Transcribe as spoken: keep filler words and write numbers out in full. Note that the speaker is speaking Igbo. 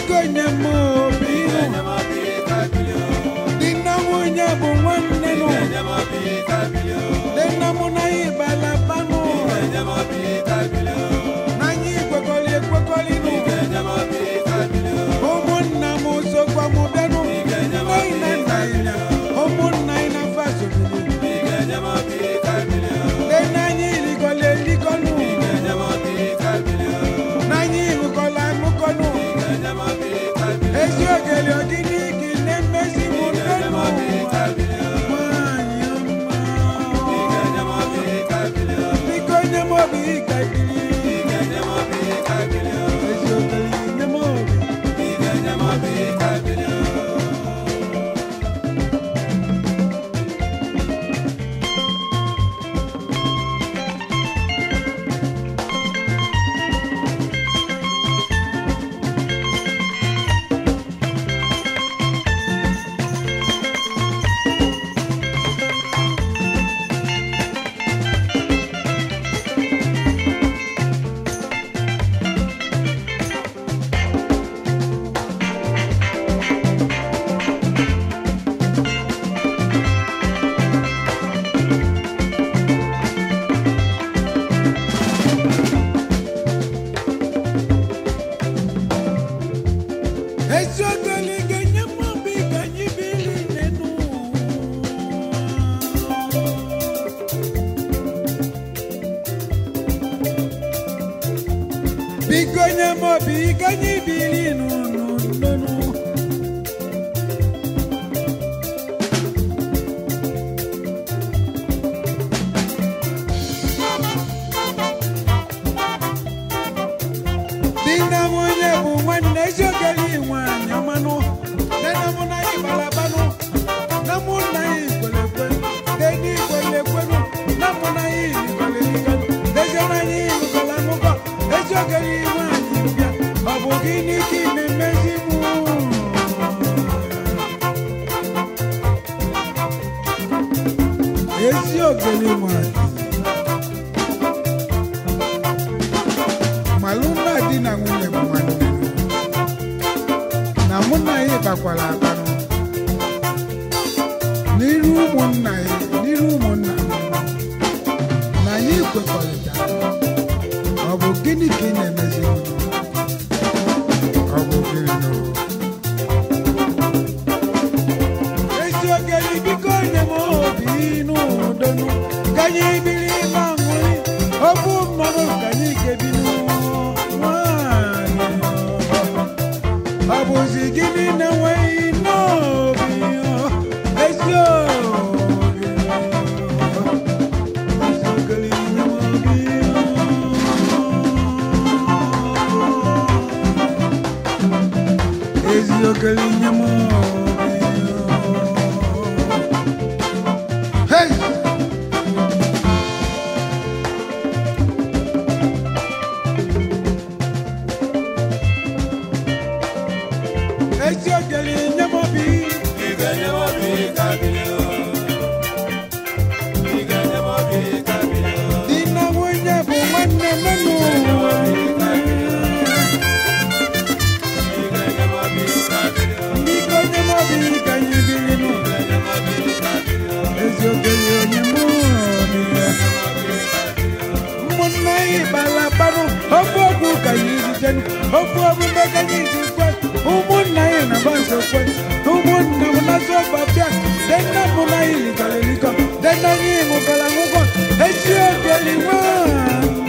biko nyamo bino dina munya bumwane no dina munai balabano nanyi kwekoli kwekoli no omonna muso kwa mudano naina naina omonna ina faso dina nyi likole likonu nanyi mukola mukonu esio gele odini kine mesi mudano biko nyamo bika Bigonya mo biganyi bili no no no no Dina moye bu wanne jogeli wanya mano Dina mona ibalabano na mona ikwelekwe Deni kwelekwe na mona ikwelekwe Dejana yi kola muko Ejogeli wanya abogini kine mezimu Ejogeli wanya Maluna dina ngune mwana na muna ye bakwala akano niru muna ye niru muna na ye kwekolita abogini kine mezimu abogini no Ejogeli biko nyamo binu donu kanyi bili mangoli obu mano kanyi kebinu Abuzi gini na way no bio Esyo Esogeli nyamo bio Esogeli nyamo bio Hey Ejogeli nyamo bi Iga nyamo bi kabilo Iga nyamo bi kabilo Dina mwenye bu mwane menu Iga nyamo bi kabilo Iga nyamo bi kanyibili Iga nyamo bi kabilo Ejogeli nyamo bi Mwana ibalabano Ofu kanyibili jenu Ofu abu kanyibili Umuna ina banso kwe Umuna munazo babia Dena muna ili kaleliko Dena nyi mukala muko Ejio geli wana